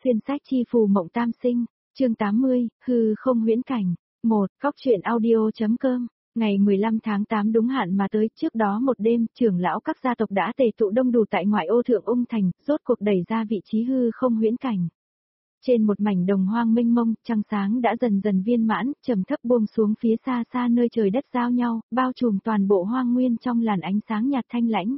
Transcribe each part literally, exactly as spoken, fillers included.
xuyên sách chi phù mộng tam sinh, chương tám mươi, hư không huyễn cảnh. một. Góc truyện audio.com. Ngày mười lăm tháng tám đúng hạn mà tới, trước đó một đêm, trưởng lão các gia tộc đã tề tụ đông đủ tại ngoại ô Thượng Ung Thành, rốt cuộc đẩy ra vị trí hư không huyễn cảnh. Trên một mảnh đồng hoang mênh mông, trăng sáng đã dần dần viên mãn, trầm thấp buông xuống phía xa xa nơi trời đất giao nhau, bao trùm toàn bộ hoang nguyên trong làn ánh sáng nhạt thanh lãnh.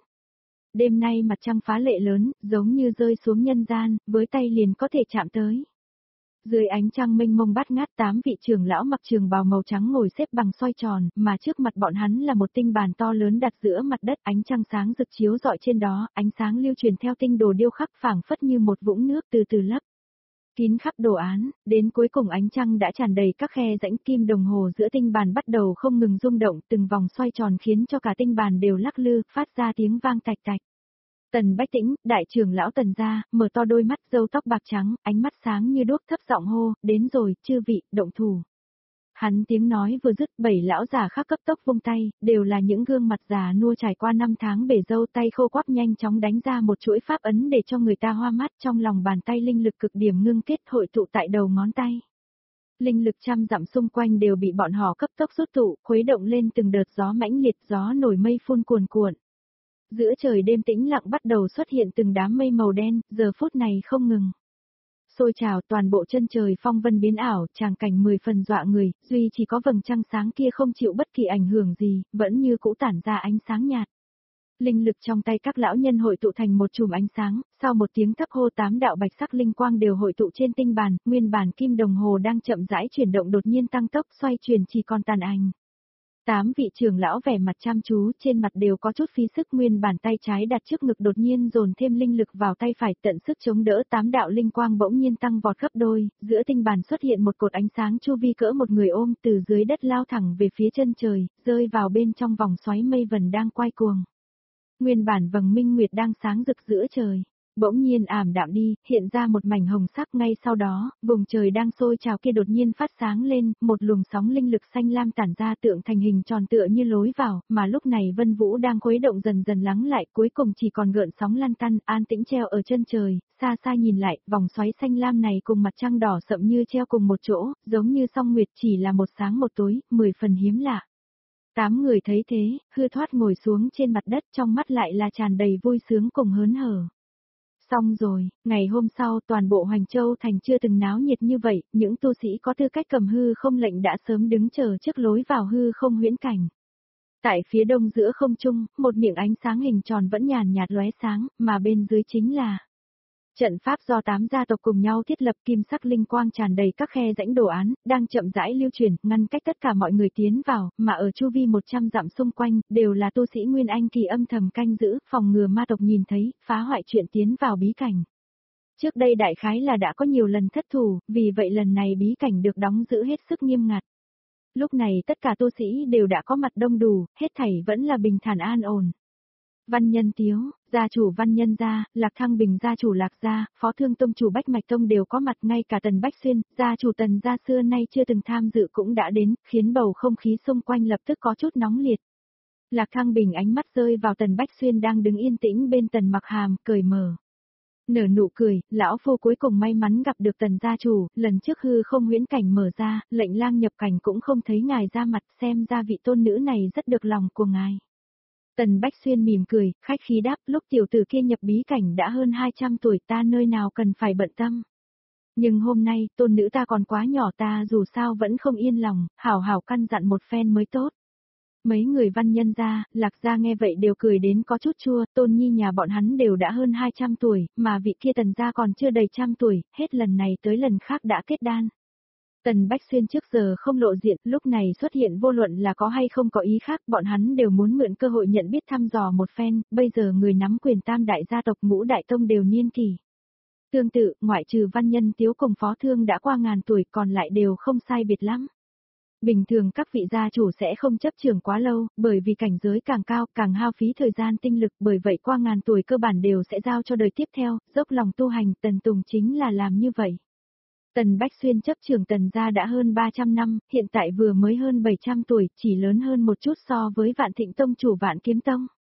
Đêm nay mặt trăng phá lệ lớn, giống như rơi xuống nhân gian, với tay liền có thể chạm tới. Dưới ánh trăng mênh mông bát ngát, tám vị trưởng lão mặc trường bào màu trắng ngồi xếp bằng xoay tròn, mà trước mặt bọn hắn là một tinh bàn to lớn đặt giữa mặt đất, ánh trăng sáng rực chiếu rọi trên đó, ánh sáng lưu truyền theo tinh đồ điêu khắc phảng phất như một vũng nước từ từ lấp kín khắp đồ án, đến cuối cùng ánh trăng đã tràn đầy các khe rãnh, kim đồng hồ giữa tinh bàn bắt đầu không ngừng rung động, từng vòng xoay tròn khiến cho cả tinh bàn đều lắc lư, phát ra tiếng vang tạch tạch. Tần Bách Tĩnh, đại trưởng lão Tần gia, mở to đôi mắt, râu tóc bạc trắng, ánh mắt sáng như đuốc, thấp giọng hô, đến rồi, chư vị, động thủ. Hắn tiếng nói vừa dứt, bảy lão già khác cấp tốc vung tay, đều là những gương mặt già nua trải qua năm tháng bể râu, tay khô quắp nhanh chóng đánh ra một chuỗi pháp ấn để cho người ta hoa mắt, trong lòng bàn tay linh lực cực điểm ngưng kết hội tụ tại đầu ngón tay. Linh lực trăm dặm xung quanh đều bị bọn họ cấp tốc rút tụ, khuấy động lên từng đợt gió mãnh liệt, gió nổi mây phun cuồn cuộn. Giữa trời đêm tĩnh lặng bắt đầu xuất hiện từng đám mây màu đen, giờ phút này không ngừng sôi trào, toàn bộ chân trời phong vân biến ảo, tràng cảnh mười phần dọa người, duy chỉ có vầng trăng sáng kia không chịu bất kỳ ảnh hưởng gì, vẫn như cũ tản ra ánh sáng nhạt. Linh lực trong tay các lão nhân hội tụ thành một chùm ánh sáng, sau một tiếng thấp hô, tám đạo bạch sắc linh quang đều hội tụ trên tinh bàn, nguyên bản kim đồng hồ đang chậm rãi chuyển động đột nhiên tăng tốc, xoay chuyển chỉ còn tàn ảnh. Tám vị trưởng lão vẻ mặt chăm chú, trên mặt đều có chút phí sức, nguyên bản tay trái đặt trước ngực đột nhiên dồn thêm linh lực vào tay phải, tận sức chống đỡ, tám đạo linh quang bỗng nhiên tăng vọt gấp đôi, giữa tinh bàn xuất hiện một cột ánh sáng chu vi cỡ một người ôm, từ dưới đất lao thẳng về phía chân trời, rơi vào bên trong vòng xoáy mây vần đang quay cuồng. Nguyên bản vầng minh nguyệt đang sáng rực giữa trời, bỗng nhiên ảm đạm đi, hiện ra một mảnh hồng sắc, ngay sau đó, vùng trời đang sôi trào kia đột nhiên phát sáng lên, một luồng sóng linh lực xanh lam tản ra tượng thành hình tròn tựa như lối vào, mà lúc này Vân Vũ đang khuấy động dần dần lắng lại, cuối cùng chỉ còn gợn sóng lăn tăn, an tĩnh treo ở chân trời, xa xa nhìn lại, vòng xoáy xanh lam này cùng mặt trăng đỏ sậm như treo cùng một chỗ, giống như song nguyệt, chỉ là một sáng một tối, mười phần hiếm lạ. Tám người thấy thế, hư thoát ngồi xuống trên mặt đất, trong mắt lại là tràn đầy vui sướng cùng hớn hở. Xong rồi, ngày hôm sau toàn bộ Hoành Châu thành chưa từng náo nhiệt như vậy, những tu sĩ có tư cách cầm hư không lệnh đã sớm đứng chờ trước lối vào hư không huyễn cảnh. Tại phía đông giữa không trung, một miệng ánh sáng hình tròn vẫn nhàn nhạt lóe sáng, mà bên dưới chính là trận pháp do tám gia tộc cùng nhau thiết lập, kim sắc linh quang tràn đầy các khe rãnh đồ án, đang chậm rãi lưu truyền, ngăn cách tất cả mọi người tiến vào, mà ở chu vi một trăm dặm xung quanh, đều là tu sĩ Nguyên Anh kỳ âm thầm canh giữ, phòng ngừa ma tộc nhìn thấy, phá hoại chuyện tiến vào bí cảnh. Trước đây đại khái là đã có nhiều lần thất thủ, vì vậy lần này bí cảnh được đóng giữ hết sức nghiêm ngặt. Lúc này tất cả tu sĩ đều đã có mặt đông đủ, hết thảy vẫn là bình thản an ổn. Văn Nhân Tiếu, gia chủ Văn Nhân gia, Lạc Thăng Bình gia chủ Lạc gia, Phó Thương Tông chủ Bách Mạch Tông đều có mặt, ngay cả Tần Bách Xuyên, gia chủ Tần gia xưa nay chưa từng tham dự cũng đã đến, khiến bầu không khí xung quanh lập tức có chút nóng liệt. Lạc Thăng Bình ánh mắt rơi vào Tần Bách Xuyên đang đứng yên tĩnh bên Tần Mặc Hàm, cười mở. Nở nụ cười, lão phu cuối cùng may mắn gặp được Tần gia chủ, lần trước hư không huyễn cảnh mở ra, lệnh lang nhập cảnh cũng không thấy ngài ra mặt, xem ra vị tôn nữ này rất được lòng của ngài. Tần Bách Xuyên mỉm cười, khách khí đáp, lúc tiểu tử kia nhập bí cảnh đã hơn hai trăm tuổi, ta nơi nào cần phải bận tâm. Nhưng hôm nay, tôn nữ ta còn quá nhỏ, ta dù sao vẫn không yên lòng, hảo hảo căn dặn một phen mới tốt. Mấy người Văn Nhân gia, Lạc gia nghe vậy đều cười đến có chút chua, tôn nhi nhà bọn hắn đều đã hơn hai trăm tuổi, mà vị kia Tần gia còn chưa đầy trăm tuổi, hết lần này tới lần khác đã kết đan. Tần Bách Xuyên trước giờ không lộ diện, lúc này xuất hiện vô luận là có hay không có ý khác, bọn hắn đều muốn mượn cơ hội nhận biết thăm dò một phen, bây giờ người nắm quyền tam đại gia tộc Ngũ Đại Tông đều niên kỷ. Tương tự, ngoại trừ Văn Nhân Tiếu cùng Phó Thương đã qua ngàn tuổi, còn lại đều không sai biệt lắm. Bình thường các vị gia chủ sẽ không chấp trường quá lâu, bởi vì cảnh giới càng cao, càng hao phí thời gian tinh lực, bởi vậy qua ngàn tuổi cơ bản đều sẽ giao cho đời tiếp theo, dốc lòng tu hành, Tần Tùng chính là làm như vậy. Tần Bách Xuyên chấp trường Tần gia đã hơn ba trăm năm, hiện tại vừa mới hơn bảy trăm tuổi, chỉ lớn hơn một chút so với Vạn Thịnh Tông chủ Vạn Kiếm Tông.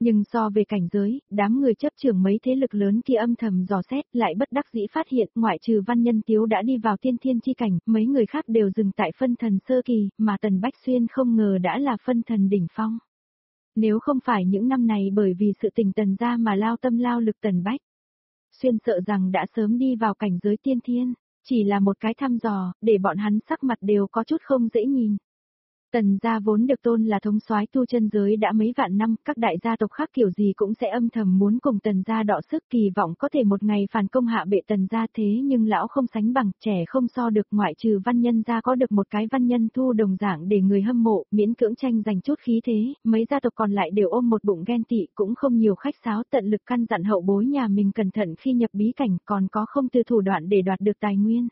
Nhưng so về cảnh giới, đám người chấp trưởng mấy thế lực lớn kia âm thầm dò xét lại bất đắc dĩ phát hiện ngoại trừ Văn Nhân Tiếu đã đi vào tiên thiên chi cảnh, mấy người khác đều dừng tại phân thần sơ kỳ, mà Tần Bách Xuyên không ngờ đã là phân thần đỉnh phong. Nếu không phải những năm này bởi vì sự tình Tần gia mà lao tâm lao lực Tần Bách Xuyên sợ rằng đã sớm đi vào cảnh giới tiên thiên, chỉ là một cái thăm dò, để bọn hắn sắc mặt đều có chút không dễ nhìn. Tần gia vốn được tôn là thống soái tu chân giới đã mấy vạn năm, các đại gia tộc khác kiểu gì cũng sẽ âm thầm muốn cùng Tần gia đọ sức, kỳ vọng có thể một ngày phản công hạ bệ Tần gia, thế nhưng lão không sánh bằng, trẻ không so được, ngoại trừ Văn Nhân gia có được một cái Văn Nhân Thu đồng dạng để người hâm mộ, miễn cưỡng tranh giành chút khí thế, mấy gia tộc còn lại đều ôm một bụng ghen tị, cũng không nhiều khách sáo, tận lực căn dặn hậu bối nhà mình cẩn thận khi nhập bí cảnh, còn có không từ thủ đoạn để đoạt được tài nguyên.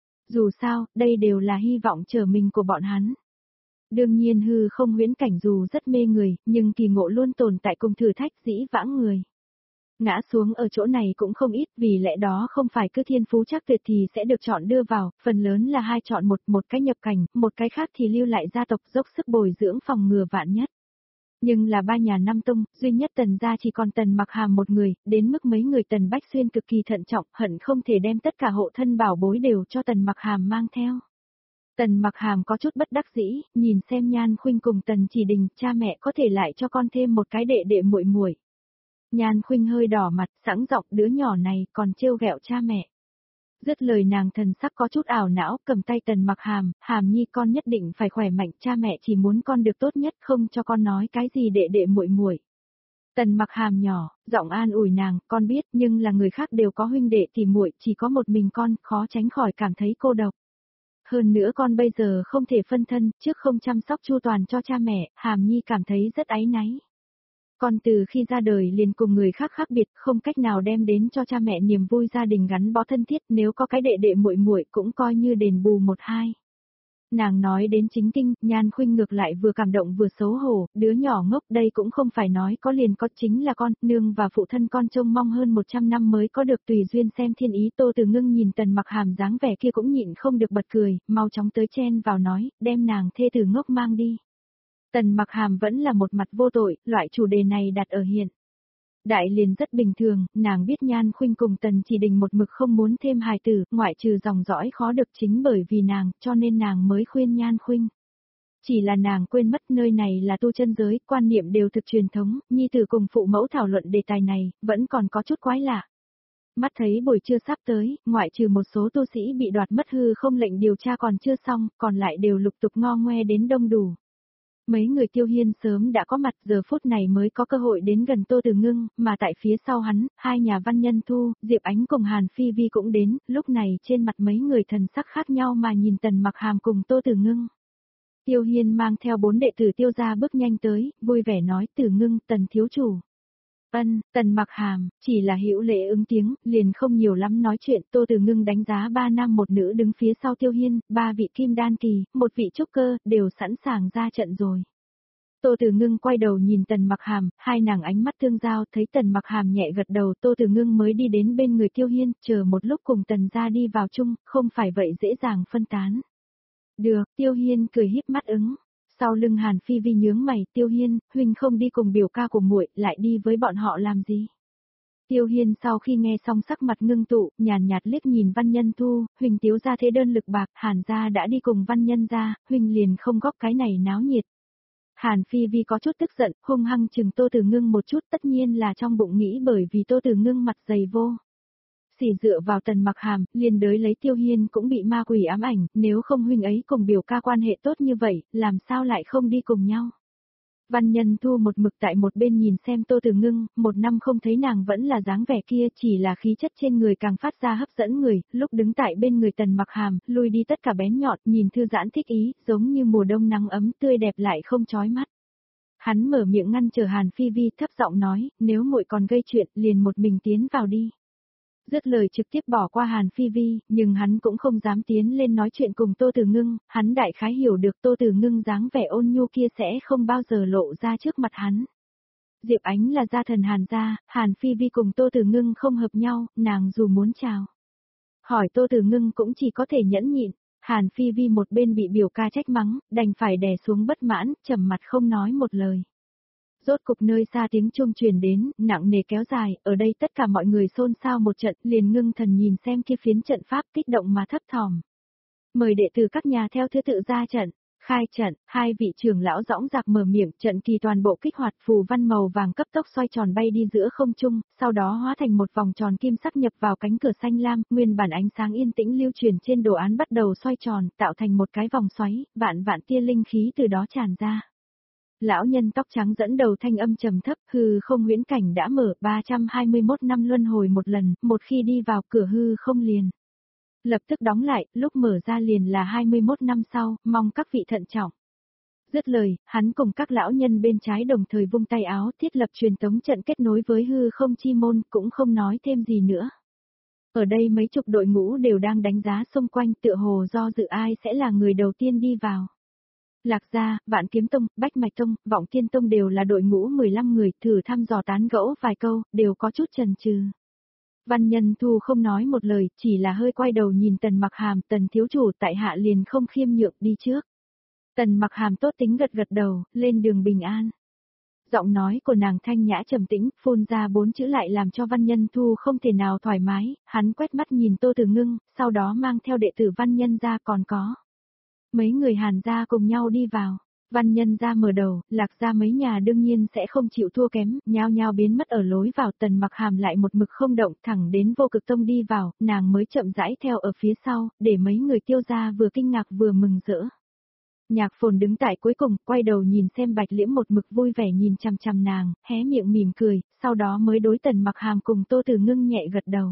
Dù sao, đây đều là hy vọng trở mình của bọn hắn. Đương nhiên hư không huyễn cảnh dù rất mê người, nhưng kỳ ngộ luôn tồn tại cùng thử thách dĩ vãng người. Ngã xuống ở chỗ này cũng không ít, vì lẽ đó không phải cứ thiên phú chắc tuyệt thì sẽ được chọn đưa vào, phần lớn là hai chọn một, một cái nhập cảnh, một cái khác thì lưu lại gia tộc dốc sức bồi dưỡng phòng ngừa vạn nhất. Nhưng là ba nhà năm tông, duy nhất Tần gia chỉ còn Tần Mặc Hàm một người, đến mức mấy người Tần Bách Xuyên cực kỳ thận trọng, hận không thể đem tất cả hộ thân bảo bối đều cho Tần Mặc Hàm mang theo. Tần Mặc Hàm có chút bất đắc dĩ, nhìn xem Nhan Khuynh cùng Tần Chỉ Đình, cha mẹ có thể lại cho con thêm một cái đệ đệ muội muội. Nhan Khuynh hơi đỏ mặt, sẵn giọng đứa nhỏ này còn trêu ghẹo cha mẹ. Dứt lời nàng thần sắc có chút ảo não, cầm tay Tần Mặc Hàm, Hàm nhi con nhất định phải khỏe mạnh, cha mẹ chỉ muốn con được tốt nhất, không cho con nói cái gì đệ đệ muội muội. Tần Mặc Hàm nhỏ, giọng an ủi nàng, con biết, nhưng là người khác đều có huynh đệ thì muội, chỉ có một mình con, khó tránh khỏi cảm thấy cô độc. Hơn nữa con bây giờ không thể phân thân, trước không chăm sóc chu toàn cho cha mẹ, Hàm nhi cảm thấy rất áy náy. Con từ khi ra đời liền cùng người khác khác biệt, không cách nào đem đến cho cha mẹ niềm vui gia đình gắn bó thân thiết, nếu có cái đệ đệ muội muội cũng coi như đền bù một hai. Nàng nói đến chính kinh, Nhan Khuynh ngược lại vừa cảm động vừa xấu hổ, đứa nhỏ ngốc đây cũng không phải nói có liền có, chính là con, nương và phụ thân con trông mong hơn một trăm năm mới có được, tùy duyên xem thiên ý. Tô Từ Ngưng nhìn Tần Mặc Hàm dáng vẻ kia cũng nhịn không được bật cười, mau chóng tới chen vào nói, đem nàng thê tử ngốc mang đi. Tần Mặc Hàm vẫn là một mặt vô tội, loại chủ đề này đặt ở hiện đại liền rất bình thường, nàng biết Nhan Khuynh cùng Tần Chỉ Đình một mực không muốn thêm hài tử, ngoại trừ dòng dõi khó được chính bởi vì nàng, cho nên nàng mới khuyên Nhan Khuynh. Chỉ là nàng quên mất nơi này là tu chân giới, quan niệm đều thực truyền thống, nhi tử cùng phụ mẫu thảo luận đề tài này, vẫn còn có chút quái lạ. Mắt thấy buổi trưa sắp tới, ngoại trừ một số tu sĩ bị đoạt mất hư không lệnh điều tra còn chưa xong, còn lại đều lục tục ngo ngoe đến đông đủ. Mấy người Tiêu Hiên sớm đã có mặt, giờ phút này mới có cơ hội đến gần Tô Từ Ngưng, mà tại phía sau hắn, hai nhà Văn Nhân Thu, Diệp Ánh cùng Hàn Phi Vi cũng đến, lúc này trên mặt mấy người thần sắc khác nhau mà nhìn Tần Mặc Hàm cùng Tô Từ Ngưng. Tiêu Hiên mang theo bốn đệ tử Tiêu gia bước nhanh tới, vui vẻ nói, Từ Ngưng, Tần thiếu chủ. Ân, Tần Mặc Hàm, chỉ là hữu lễ ứng tiếng, liền không nhiều lắm nói chuyện. Tô Từ Ngưng đánh giá ba nam một nữ đứng phía sau Tiêu Hiên, ba vị kim đan kỳ, một vị trúc cơ, đều sẵn sàng ra trận rồi. Tô Từ Ngưng quay đầu nhìn Tần Mặc Hàm, hai nàng ánh mắt tương giao, thấy Tần Mặc Hàm nhẹ gật đầu, Tô Từ Ngưng mới đi đến bên người Tiêu Hiên, chờ một lúc cùng Tần gia đi vào chung, không phải vậy dễ dàng phân tán. Được, Tiêu Hiên cười híp mắt ứng. Sau lưng Hàn Phi Vi nhướng mày, Tiêu Hiên, huynh không đi cùng biểu ca của muội, lại đi với bọn họ làm gì? Tiêu Hiên sau khi nghe xong sắc mặt ngưng tụ, nhàn nhạt liếc nhìn Văn Nhân Thu, huynh Tiếu gia thế đơn lực bạc, Hàn gia đã đi cùng Văn Nhân gia, huynh liền không góp cái này náo nhiệt. Hàn Phi Vi có chút tức giận, hung hăng chừng Tô Từ Ngưng một chút, tất nhiên là trong bụng nghĩ bởi vì Tô Từ Ngưng mặt dày vô. Xỉ dựa vào Tần Mặc Hàm, liền đới lấy Tiêu Hiên cũng bị ma quỷ ám ảnh, nếu không huynh ấy cùng biểu ca quan hệ tốt như vậy, làm sao lại không đi cùng nhau. Văn Nhân Thu một mực tại một bên nhìn xem Tô Từ Ngưng, một năm không thấy nàng vẫn là dáng vẻ kia, chỉ là khí chất trên người càng phát ra hấp dẫn người, lúc đứng tại bên người Tần Mặc Hàm, lui đi tất cả bén nhọn, nhìn thư giãn thích ý, giống như mùa đông nắng ấm tươi đẹp lại không chói mắt. Hắn mở miệng ngăn trở Hàn Phi Vi, thấp giọng nói, nếu muội còn gây chuyện, liền một mình tiến vào đi. Dứt lời trực tiếp bỏ qua Hàn Phi Vi, nhưng hắn cũng không dám tiến lên nói chuyện cùng Tô Từ Ngưng, hắn đại khái hiểu được Tô Từ Ngưng dáng vẻ ôn nhu kia sẽ không bao giờ lộ ra trước mặt hắn. Diệp Ánh là gia thần Hàn gia, Hàn Phi Vi cùng Tô Từ Ngưng không hợp nhau, nàng dù muốn chào hỏi Tô Từ Ngưng cũng chỉ có thể nhẫn nhịn. Hàn Phi Vi một bên bị biểu ca trách mắng, đành phải đè xuống bất mãn, trầm mặt không nói một lời. Rốt cục nơi xa tiếng chuông truyền đến, nặng nề kéo dài, ở đây tất cả mọi người xôn xao một trận, liền ngưng thần nhìn xem kia phiến trận pháp kích động mà thấp thỏm. Mời đệ tử các nhà theo thứ tự ra trận. Khai trận, hai vị trưởng lão dõng dạc mở miệng, trận kỳ toàn bộ kích hoạt, phù văn màu vàng cấp tốc xoay tròn bay đi giữa không trung, sau đó hóa thành một vòng tròn kim sắc nhập vào cánh cửa xanh lam, nguyên bản ánh sáng yên tĩnh lưu truyền trên đồ án bắt đầu xoay tròn, tạo thành một cái vòng xoáy, vạn vạn tia linh khí từ đó tràn ra. Lão nhân tóc trắng dẫn đầu thanh âm trầm thấp, hư không huyễn cảnh đã mở ba trăm hai mươi mốt năm luân hồi một lần, một khi đi vào cửa hư không liền. Lập tức đóng lại, lúc mở ra liền là hai mươi mốt năm sau, mong các vị thận trọng. Dứt lời, hắn cùng các lão nhân bên trái đồng thời vung tay áo thiết lập truyền tống trận kết nối với hư không chi môn, cũng không nói thêm gì nữa. Ở đây mấy chục đội ngũ đều đang đánh giá xung quanh tựa hồ do dự ai sẽ là người đầu tiên đi vào. Lạc Gia, Vạn Kiếm Tông, Bách Mạch Tông, Vọng Thiên Tông đều là đội ngũ mười lăm người, thử thăm dò tán gẫu vài câu, đều có chút chần chừ. Văn Nhân Thu không nói một lời, chỉ là hơi quay đầu nhìn Tần Mặc Hàm, Tần thiếu chủ tại hạ liền không khiêm nhượng đi trước. Tần Mặc Hàm tốt tính gật gật đầu, lên đường bình an. Giọng nói của nàng thanh nhã trầm tĩnh, phun ra bốn chữ lại làm cho Văn Nhân Thu không thể nào thoải mái, hắn quét mắt nhìn Tô Từ Ngưng, sau đó mang theo đệ tử Văn Nhân gia còn có. Mấy người Hàn gia cùng nhau đi vào. Văn Nhân gia mở đầu, Lạc gia mấy nhà đương nhiên sẽ không chịu thua kém, nhao nhao biến mất ở lối vào. Tần Mặc Hàm lại một mực không động, thẳng đến Vô Cực Tông đi vào, nàng mới chậm rãi theo ở phía sau, để mấy người Tiêu gia vừa kinh ngạc vừa mừng rỡ. Nhạc Phồn đứng tại cuối cùng, quay đầu nhìn xem Bạch Liễm một mực vui vẻ nhìn chằm chằm nàng, hé miệng mỉm cười, sau đó mới đối Tần Mặc Hàm cùng Tô Từ Ngưng nhẹ gật đầu.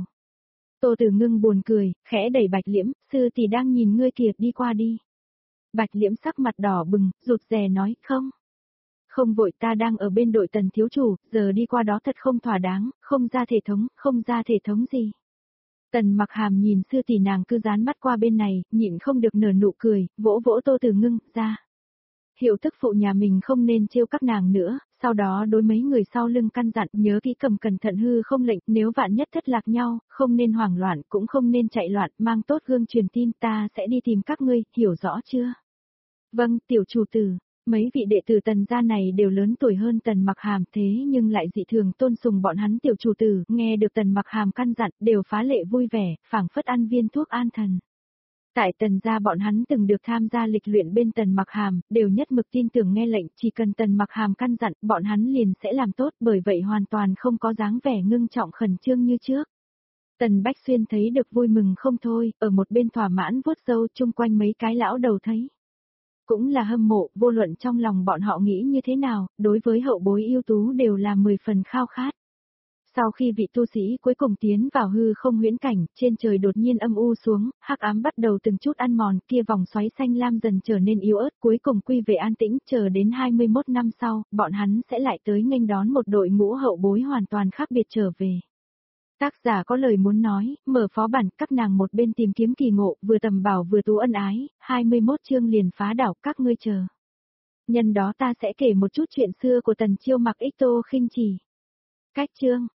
Tô Từ Ngưng buồn cười, khẽ đẩy Bạch Liễm, sư tỷ đang nhìn ngươi kìa, đi qua đi. Bạch Liễm sắc mặt đỏ bừng, rụt rè nói, không. Không vội, ta đang ở bên đội Tần thiếu chủ, giờ đi qua đó thật không thỏa đáng, không ra thể thống, không ra thể thống gì. Tần Mặc Hàm nhìn sư tỷ nàng cứ dán mắt qua bên này, nhịn không được nở nụ cười, vỗ vỗ Tô Từ Ngưng, ra. Hiệu thức phụ nhà mình không nên trêu các nàng nữa, sau đó đối mấy người sau lưng căn dặn, nhớ kỹ cầm cẩn thận hư không lệnh, nếu vạn nhất thất lạc nhau, không nên hoảng loạn, cũng không nên chạy loạn, mang tốt gương truyền tin, ta sẽ đi tìm các ngươi, hiểu rõ chưa? Vâng, tiểu chủ tử. Mấy vị đệ tử Tần gia này đều lớn tuổi hơn Tần Mặc Hàm, thế nhưng lại dị thường tôn sùng bọn hắn tiểu chủ tử, nghe được Tần Mặc Hàm căn dặn, đều phá lệ vui vẻ, phảng phất ăn viên thuốc an thần. Tại Tần gia bọn hắn từng được tham gia lịch luyện bên Tần Mặc Hàm, đều nhất mực tin tưởng nghe lệnh, chỉ cần Tần Mặc Hàm căn dặn, bọn hắn liền sẽ làm tốt, bởi vậy hoàn toàn không có dáng vẻ ngưng trọng khẩn trương như trước. Tần Bách Xuyên thấy được vui mừng không thôi, ở một bên thỏa mãn vuốt râu chung quanh mấy cái lão đầu thấy. Cũng là hâm mộ, vô luận trong lòng bọn họ nghĩ như thế nào, đối với hậu bối ưu tú đều là mười phần khao khát. Sau khi vị tu sĩ cuối cùng tiến vào hư không huyễn cảnh, trên trời đột nhiên âm u xuống, hắc ám bắt đầu từng chút ăn mòn, kia vòng xoáy xanh lam dần trở nên yếu ớt, cuối cùng quy về an tĩnh, chờ đến hai mươi mốt năm sau, bọn hắn sẽ lại tới nghênh đón một đội ngũ hậu bối hoàn toàn khác biệt trở về. Tác giả có lời muốn nói, mở phó bản, các nàng một bên tìm kiếm kỳ ngộ, vừa tầm bảo vừa tú ân ái, hai mươi mốt chương liền phá đảo, các ngươi chờ. Nhân đó ta sẽ kể một chút chuyện xưa của Tần Chiêu Mặc Ích Tô Khinh Chỉ. Cách chương